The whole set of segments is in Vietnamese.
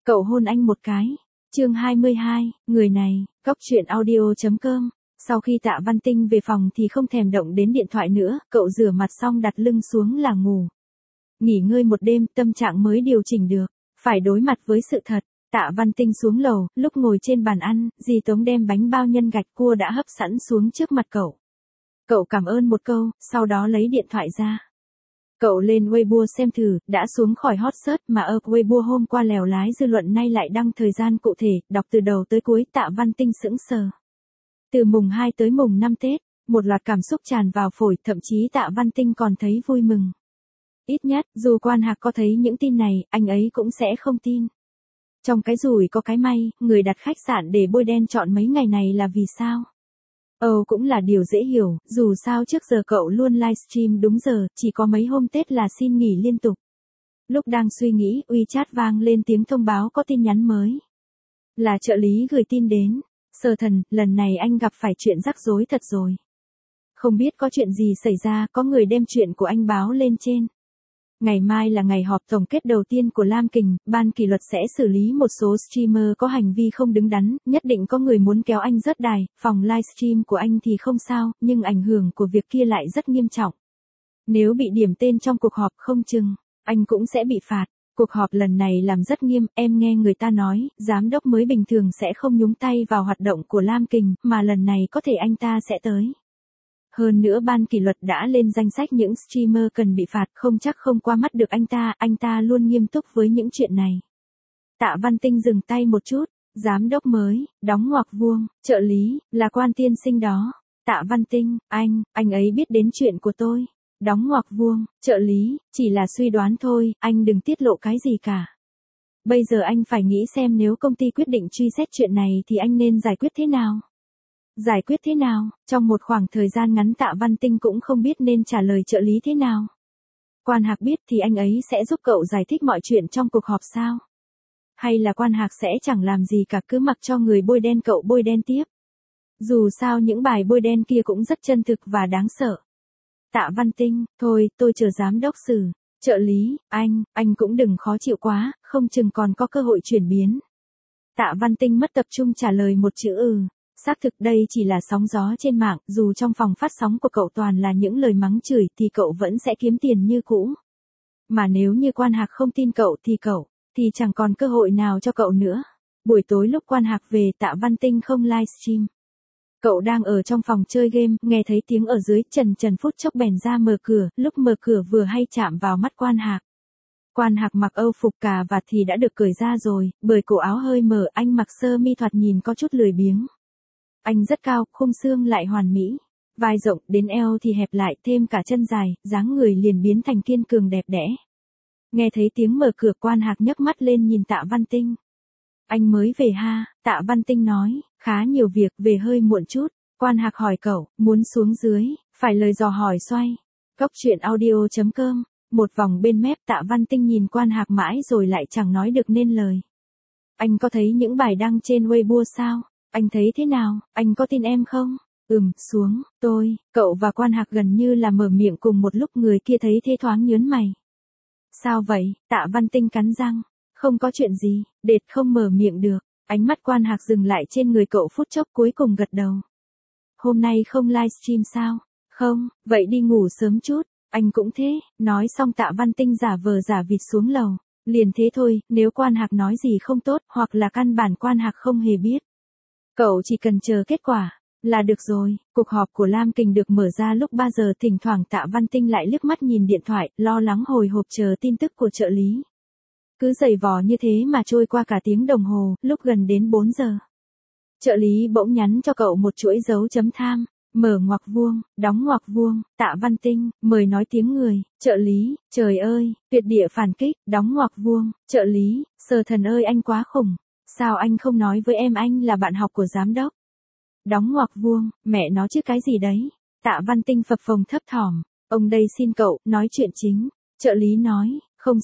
Cậu hôn anh một cái. Chương 22, người này, Cóc truyện audio.com. Sau khi Tạ Văn Tinh về phòng thì không thèm động đến điện thoại nữa, cậu rửa mặt xong đặt lưng xuống là ngủ. Nghỉ ngơi một đêm, tâm trạng mới điều chỉnh được, phải đối mặt với sự thật. Tạ Văn Tinh xuống lầu, lúc ngồi trên bàn ăn, dì Tống đem bánh bao nhân gạch cua đã hấp sẵn xuống trước mặt cậu. Cậu cảm ơn một câu, sau đó lấy điện thoại ra. Cậu lên Weibo xem thử, đã xuống khỏi hot search mà ở Weibo hôm qua lèo lái dư luận nay lại đăng thời gian cụ thể, đọc từ đầu tới cuối. Tạ Văn Tinh sững sờ. Từ mùng 2 tới mùng 5 Tết, một loạt cảm xúc tràn vào phổi, thậm chí Tạ Văn Tinh còn thấy vui mừng. Ít nhất, dù Quan Hạc có thấy những tin này, anh ấy cũng sẽ không tin. Trong cái rủi có cái may, người đặt khách sạn để bôi đen chọn mấy ngày này là vì sao? Cũng là điều dễ hiểu, dù sao trước giờ cậu luôn livestream đúng giờ, chỉ có mấy hôm Tết là xin nghỉ liên tục. Lúc đang suy nghĩ, WeChat vang lên tiếng thông báo có tin nhắn mới. Là trợ lý gửi tin đến. Sơ Thần, lần này anh gặp phải chuyện rắc rối thật rồi. Không biết có chuyện gì xảy ra, có người đem chuyện của anh báo lên trên. Ngày mai là ngày họp tổng kết đầu tiên của Lam Kình, ban kỷ luật sẽ xử lý một số streamer có hành vi không đứng đắn, nhất định có người muốn kéo anh rớt đài, phòng livestream của anh thì không sao, nhưng ảnh hưởng của việc kia lại rất nghiêm trọng. Nếu bị điểm tên trong cuộc họp không chừng, anh cũng sẽ bị phạt. Cuộc họp lần này làm rất nghiêm, em nghe người ta nói, giám đốc mới bình thường sẽ không nhúng tay vào hoạt động của Lam Kình, mà lần này có thể anh ta sẽ tới. Hơn nữa ban kỷ luật đã lên danh sách những streamer cần bị phạt, không chắc không qua mắt được anh ta luôn nghiêm túc với những chuyện này. Tạ Văn Tinh dừng tay một chút, giám đốc mới, đóng ngoặc vuông, trợ lý, là Quan tiên sinh đó. Tạ Văn Tinh, anh ấy biết đến chuyện của tôi. Đóng ngoặc vuông, trợ lý, chỉ là suy đoán thôi, anh đừng tiết lộ cái gì cả. Bây giờ anh phải nghĩ xem nếu công ty quyết định truy xét chuyện này thì anh nên giải quyết thế nào. Giải quyết thế nào? Trong một khoảng thời gian ngắn Tạ Văn Tinh cũng không biết nên trả lời trợ lý thế nào. Quan Hạc biết thì anh ấy sẽ giúp cậu giải thích mọi chuyện trong cuộc họp sao? Hay là Quan Hạc sẽ chẳng làm gì cả, cứ mặc cho người bôi đen cậu bôi đen tiếp? Dù sao những bài bôi đen kia cũng rất chân thực và đáng sợ. Tạ Văn Tinh, thôi, tôi chờ giám đốc xử. Trợ lý, anh cũng đừng khó chịu quá, không chừng còn có cơ hội chuyển biến. Tạ Văn Tinh mất tập trung trả lời một chữ Xác thực đây chỉ là sóng gió trên mạng, dù trong phòng phát sóng của cậu toàn là những lời mắng chửi thì cậu vẫn sẽ kiếm tiền như cũ. Mà nếu như Quan Hạc không tin cậu thì chẳng còn cơ hội nào cho cậu nữa. Buổi tối lúc Quan Hạc về, Tạ Văn Tinh không livestream. Cậu đang ở trong phòng chơi game, nghe thấy tiếng ở dưới, Trần phút chốc bèn ra mở cửa, lúc mở cửa vừa hay chạm vào mắt Quan Hạc. Quan Hạc mặc Âu phục cà vạt thì đã được cởi ra rồi, bởi cổ áo hơi mở, anh mặc sơ mi thoạt nhìn có chút lười biếng. Anh rất cao, khung xương lại hoàn mỹ, vai rộng đến eo thì hẹp lại, thêm cả chân dài, dáng người liền biến thành kiên cường đẹp đẽ. Nghe thấy tiếng mở cửa, Quan Hạc nhấc mắt lên nhìn Tạ Văn Tinh. Anh mới về ha? Tạ Văn Tinh nói, khá nhiều việc, về hơi muộn chút. Quan Hạc hỏi cậu, muốn xuống dưới, phải lời dò hỏi xoay. Cóc truyện audio.com, một vòng bên mép. Tạ Văn Tinh nhìn Quan Hạc mãi rồi lại chẳng nói được nên lời. Anh có thấy những bài đăng trên Weibo sao? Anh thấy thế nào, anh có tin em không? Xuống, cậu và Quan Hạc gần như là mở miệng cùng một lúc, người kia thấy thế thoáng nhớn mày. Sao vậy? Tạ Văn Tinh cắn răng. Không có chuyện gì, đệt không mở miệng được. Ánh mắt Quan Hạc dừng lại trên người cậu phút chốc, cuối cùng gật đầu. Hôm nay không livestream sao? Không, vậy đi ngủ sớm chút. Anh cũng thế. Nói xong Tạ Văn Tinh giả vờ giả vịt xuống lầu. Liền thế thôi, nếu Quan Hạc nói gì không tốt, hoặc là căn bản Quan Hạc không hề biết, cậu chỉ cần chờ kết quả là được rồi. Cuộc họp của Lam Kình được mở ra lúc 3 giờ, thỉnh thoảng Tạ Văn Tinh lại liếc mắt nhìn điện thoại, lo lắng hồi hộp chờ tin tức của trợ lý. Cứ giày vò như thế mà trôi qua cả tiếng đồng hồ, lúc gần đến 4 giờ. Trợ lý bỗng nhắn cho cậu một chuỗi dấu chấm tham, mở ngoặc vuông, đóng ngoặc vuông, Tạ Văn Tinh, mời nói tiếng người, trợ lý, trời ơi, tuyệt địa phản kích, đóng ngoặc vuông, trợ lý, Sơ Thần ơi anh quá khủng, sao anh không nói với em anh là bạn học của giám đốc? Đóng ngoặc vuông, mẹ nó chứ cái gì đấy? Tạ Văn Tinh phập phồng thấp thỏm, ông đây xin cậu, nói chuyện chính, trợ lý nói.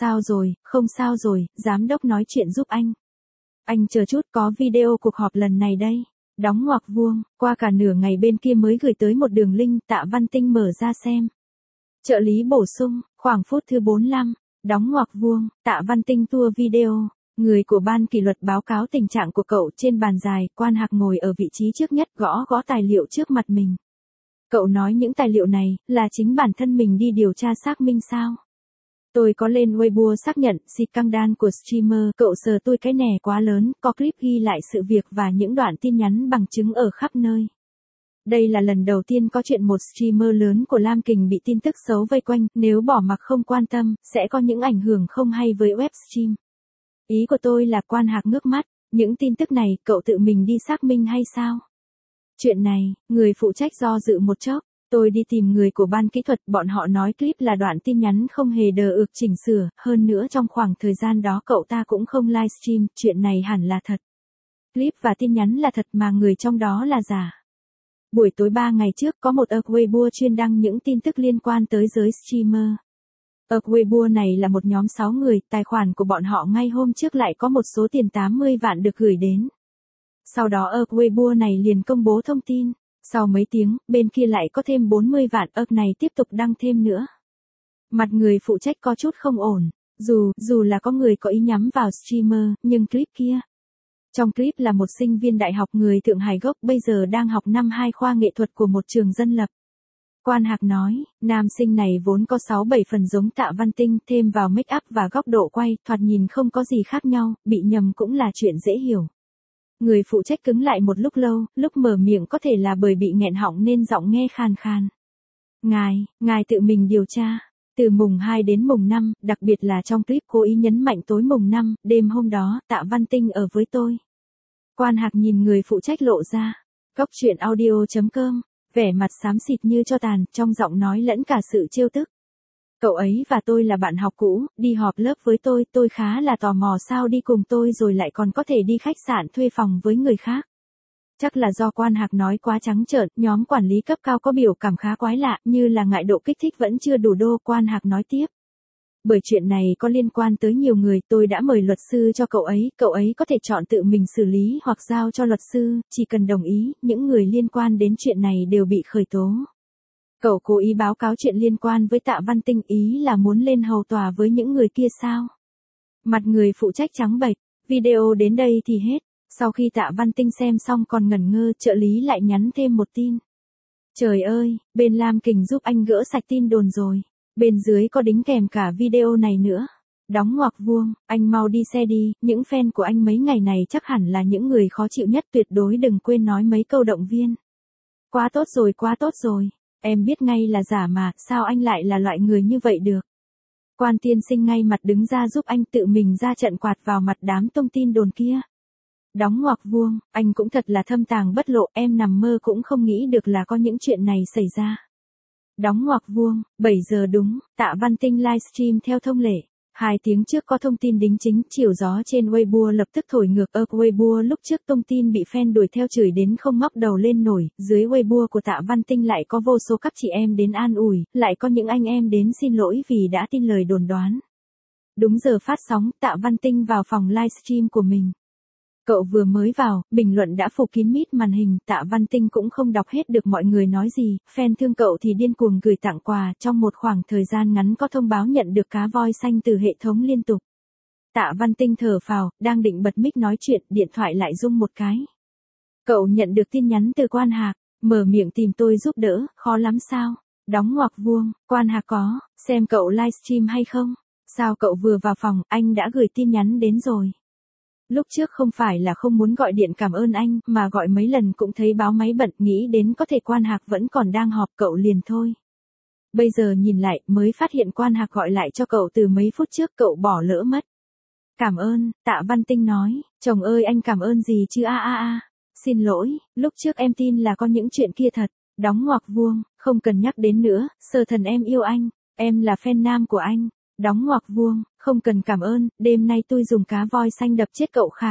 Không sao rồi, giám đốc nói chuyện giúp anh. Anh chờ chút, có video cuộc họp lần này đây. Đóng ngoặc vuông, qua cả nửa ngày bên kia mới gửi tới một đường link. Tạ Văn Tinh mở ra xem. Trợ lý bổ sung, khoảng phút thứ 45, đóng ngoặc vuông, Tạ Văn Tinh tua video. Người của ban kỷ luật báo cáo tình trạng của cậu trên bàn dài, Quan Hạc ngồi ở vị trí trước nhất gõ gõ tài liệu trước mặt mình. Cậu nói những tài liệu này, là chính bản thân mình đi điều tra xác minh sao? Tôi có lên Weibo xác nhận, xịt căng đan của streamer, cậu sờ tôi cái nẻ quá lớn, có clip ghi lại sự việc và những đoạn tin nhắn bằng chứng ở khắp nơi. Đây là lần đầu tiên có chuyện một streamer lớn của Lam Kình bị tin tức xấu vây quanh, nếu bỏ mặc không quan tâm, sẽ có những ảnh hưởng không hay với web stream. Ý của tôi là Quan Hạc ngước mắt, những tin tức này cậu tự mình đi xác minh hay sao? Chuyện này, người phụ trách do dự một chốc, tôi đi tìm người của ban kỹ thuật, bọn họ nói clip là đoạn tin nhắn không hề đờ ực chỉnh sửa, hơn nữa trong khoảng thời gian đó cậu ta cũng không livestream, chuyện này hẳn là thật. Clip và tin nhắn là thật mà người trong đó là giả. Buổi tối 3 ngày trước có một Weibo chuyên đăng những tin tức liên quan tới giới streamer. Weibo này là một nhóm 6 người, tài khoản của bọn họ ngay hôm trước lại có một số tiền 80 vạn được gửi đến. Sau đó Weibo này liền công bố thông tin, sau mấy tiếng, bên kia lại có thêm 40 vạn, này tiếp tục đăng thêm nữa. Mặt người phụ trách có chút không ổn, dù là có người có ý nhắm vào streamer, nhưng clip kia. Trong clip là một sinh viên đại học người Thượng Hải gốc bây giờ đang học năm 2 khoa nghệ thuật của một trường dân lập. Quan Hạc nói, nam sinh này vốn có 6-7 phần giống Tạ Văn Tinh, thêm vào make up và góc độ quay, thoạt nhìn không có gì khác nhau, bị nhầm cũng là chuyện dễ hiểu. Người phụ trách cứng lại một lúc lâu, lúc mở miệng có thể là bởi bị nghẹn họng nên giọng nghe khàn khàn. Ngài tự mình điều tra. Từ mùng 2 đến mùng 5, đặc biệt là trong clip cố ý nhấn mạnh tối mùng 5, đêm hôm đó, Tạ Văn Tinh ở với tôi. Quan Hạc nhìn người phụ trách lộ ra. Góc chuyện audio.com, vẻ mặt xám xịt như tro tàn, trong giọng nói lẫn cả sự trêu tức. Cậu ấy và tôi là bạn học cũ, đi họp lớp với tôi khá là tò mò sao đi cùng tôi rồi lại còn có thể đi khách sạn thuê phòng với người khác. Chắc là do Quan Hạc nói quá trắng trợn, nhóm quản lý cấp cao có biểu cảm khá quái lạ, như là ngại độ kích thích vẫn chưa đủ đô. Quan Hạc nói tiếp. Bởi chuyện này có liên quan tới nhiều người, tôi đã mời luật sư cho cậu ấy có thể chọn tự mình xử lý hoặc giao cho luật sư, chỉ cần đồng ý, những người liên quan đến chuyện này đều bị khởi tố. Cậu cố ý báo cáo chuyện liên quan với Tạ Văn Tinh, ý là muốn lên hầu tòa với những người kia sao? Mặt người phụ trách trắng bệch, video đến đây thì hết. Sau khi Tạ Văn Tinh xem xong còn ngẩn ngơ, trợ lý lại nhắn thêm một tin. Trời ơi, bên Lam Kình giúp anh gỡ sạch tin đồn rồi. Bên dưới có đính kèm cả video này nữa. Đóng ngoặc vuông, anh mau đi xe đi, những fan của anh mấy ngày này chắc hẳn là những người khó chịu nhất, tuyệt đối đừng quên nói mấy câu động viên. Quá tốt rồi. Em biết ngay là giả mà, sao anh lại là loại người như vậy được? Quan tiên sinh ngay mặt đứng ra giúp anh, tự mình ra trận quạt vào mặt đám tung tin đồn kia. Đóng ngoặc vuông, anh cũng thật là thâm tàng bất lộ, em nằm mơ cũng không nghĩ được là có những chuyện này xảy ra. Đóng ngoặc vuông, 7 giờ đúng, Tạ Văn Tinh livestream theo thông lệ. 2 tiếng trước có thông tin đính chính, chiều gió trên Weibo lập tức thổi ngược. Weibo lúc trước thông tin bị fan đuổi theo chửi đến không ngóc đầu lên nổi, dưới Weibo của Tạ Văn Tinh lại có vô số các chị em đến an ủi, lại có những anh em đến xin lỗi vì đã tin lời đồn đoán. Đúng giờ phát sóng, Tạ Văn Tinh vào phòng livestream của mình. Cậu vừa mới vào, bình luận đã phủ kín mít màn hình, Tạ Văn Tinh cũng không đọc hết được mọi người nói gì, fan thương cậu thì điên cuồng gửi tặng quà, trong một khoảng thời gian ngắn có thông báo nhận được cá voi xanh từ hệ thống liên tục. Tạ Văn Tinh thở phào, đang định bật mic nói chuyện, điện thoại lại rung một cái. Cậu nhận được tin nhắn từ Quan Hạc, mở miệng tìm tôi giúp đỡ, khó lắm sao? Đóng ngoặc vuông, Quan Hạc có, xem cậu livestream hay không? Sao cậu vừa vào phòng, anh đã gửi tin nhắn đến rồi. Lúc trước không phải là không muốn gọi điện cảm ơn anh, mà gọi mấy lần cũng thấy báo máy bận, nghĩ đến có thể Quan Hạc vẫn còn đang họp, cậu liền thôi. Bây giờ nhìn lại, mới phát hiện Quan Hạc gọi lại cho cậu từ mấy phút trước, cậu bỏ lỡ mất. Cảm ơn, Tạ Văn Tinh nói, chồng ơi anh cảm ơn gì chứ xin lỗi, lúc trước em tin là có những chuyện kia thật. Đóng ngoặc vuông, không cần nhắc đến nữa, Sở Thần em yêu anh, em là fan nam của anh. Đóng ngoặc vuông, không cần cảm ơn, đêm nay tôi dùng cá voi xanh đập chết cậu khà.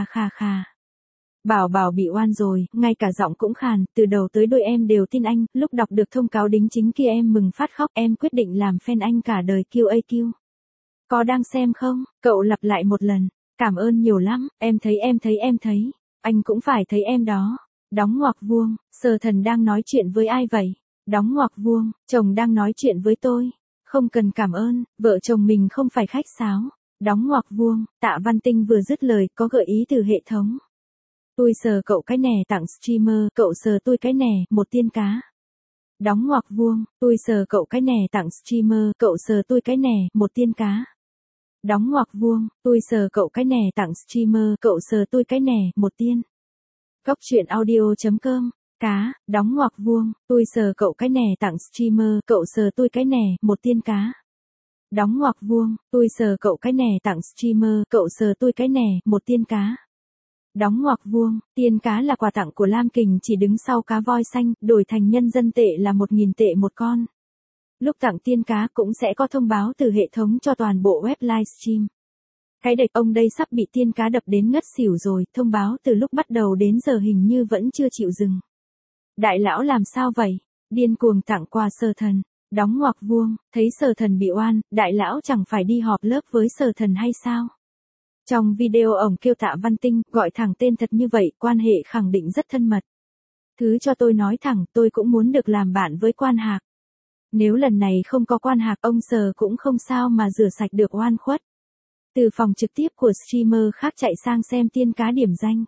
Bảo bị oan rồi, ngay cả giọng cũng khàn, từ đầu tới đuôi em đều tin anh, lúc đọc được thông cáo đính chính kia em mừng phát khóc, em quyết định làm fan anh cả đời QAQ. Có đang xem không? Cậu lặp lại một lần, cảm ơn nhiều lắm, em thấy, anh cũng phải thấy em đó. Đóng ngoặc vuông, Sở Thần đang nói chuyện với ai vậy? Đóng ngoặc vuông, chồng đang nói chuyện với tôi. Không cần cảm ơn, vợ chồng mình không phải khách sáo. Đóng ngoặc vuông, Tạ Văn Tinh vừa dứt lời có gợi ý từ hệ thống. Tôi sờ cậu cái nè tặng streamer, cậu sờ tôi cái nè, một tiên cá. Đóng ngoặc vuông, tôi sờ cậu cái nè tặng streamer, cậu sờ tôi cái nè, một tiên cá. Đóng ngoặc vuông, tôi sờ cậu cái nè tặng streamer, cậu sờ tôi cái nè, một tiên. Góc truyện audio.com, cá, đóng ngoặc vuông, tôi sờ cậu cái nè tặng streamer, cậu sờ tôi cái nè, một tiên cá. Đóng ngoặc vuông, tôi sờ cậu cái nè tặng streamer, cậu sờ tôi cái nè, một tiên cá. Đóng ngoặc vuông, tiên cá là quà tặng của Lam Kình chỉ đứng sau cá voi xanh, đổi thành nhân dân tệ là 1.000 tệ một con. Lúc tặng tiên cá cũng sẽ có thông báo từ hệ thống cho toàn bộ web livestream. Cái địch ông đây sắp bị tiên cá đập đến ngất xỉu rồi, thông báo từ lúc bắt đầu đến giờ hình như vẫn chưa chịu dừng. Đại lão làm sao vậy? Điên cuồng tặng quà Sở Thần. Đóng ngoặc vuông, thấy Sở Thần bị oan, đại lão chẳng phải đi họp lớp với Sở Thần hay sao? Trong video ổng kêu Tạ Văn Tinh, gọi thẳng tên thật như vậy, quan hệ khẳng định rất thân mật. Thứ cho tôi nói thẳng, tôi cũng muốn được làm bạn với Quan Hạc. Nếu lần này không có Quan Hạc, ông Sở cũng không sao mà rửa sạch được oan khuất. Từ phòng trực tiếp của streamer khác chạy sang xem tiên cá điểm danh.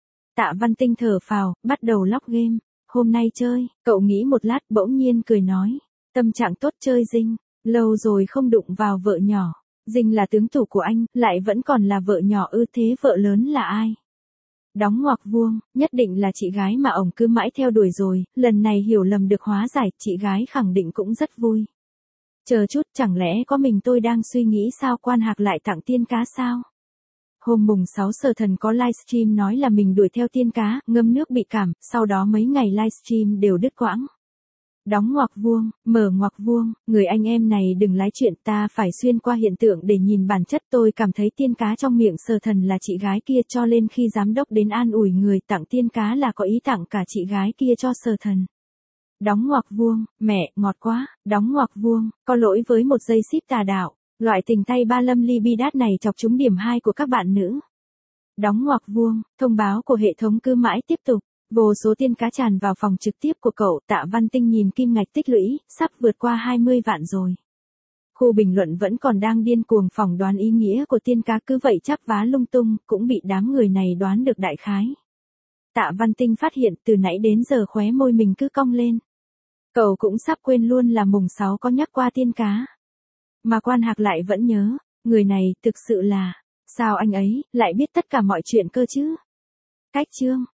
Tạ Văn Tinh thở phào, bắt đầu log game. Hôm nay chơi, cậu nghĩ một lát bỗng nhiên cười nói. Tâm trạng tốt chơi Dinh, lâu rồi không đụng vào vợ nhỏ. Dinh là tướng tủ của anh, lại vẫn còn là vợ nhỏ ư, thế vợ lớn là ai? Đóng ngoặc vuông, nhất định là chị gái mà ổng cứ mãi theo đuổi rồi, lần này hiểu lầm được hóa giải, chị gái khẳng định cũng rất vui. Chờ chút, chẳng lẽ có mình tôi đang suy nghĩ sao Quan Hạc lại tặng tiên cá sao? Hôm mùng 6 Sở Thần có livestream nói là mình đuổi theo tiên cá, ngâm nước bị cảm, sau đó mấy ngày livestream đều đứt quãng. Đóng ngoặc vuông, mở ngoặc vuông, người anh em này đừng lái chuyện, ta phải xuyên qua hiện tượng để nhìn bản chất. Tôi cảm thấy tiên cá trong miệng Sở Thần là chị gái kia, cho nên khi giám đốc đến an ủi người tặng tiên cá là có ý tặng cả chị gái kia cho Sở Thần. Đóng ngoặc vuông, mẹ, ngọt quá, đóng ngoặc vuông, có lỗi với một giây ship tà đạo, loại tình tay ba lâm libidat này chọc trúng điểm 2 của các bạn nữ. Đóng ngoặc vuông, thông báo của hệ thống cứ mãi tiếp tục. Vô số tiên cá tràn vào phòng trực tiếp của cậu. Tạ Văn Tinh nhìn kim ngạch tích lũy, sắp vượt qua 20 vạn rồi. Khu bình luận vẫn còn đang điên cuồng phỏng đoán ý nghĩa của tiên cá, cứ vậy chắp vá lung tung, cũng bị đám người này đoán được đại khái. Tạ Văn Tinh phát hiện từ nãy đến giờ khóe môi mình cứ cong lên. Cậu cũng sắp quên luôn là mùng 6 có nhắc qua tiên cá. Mà Quan Hạc lại vẫn nhớ, người này thực sự là, sao anh ấy lại biết tất cả mọi chuyện cơ chứ? Cách chương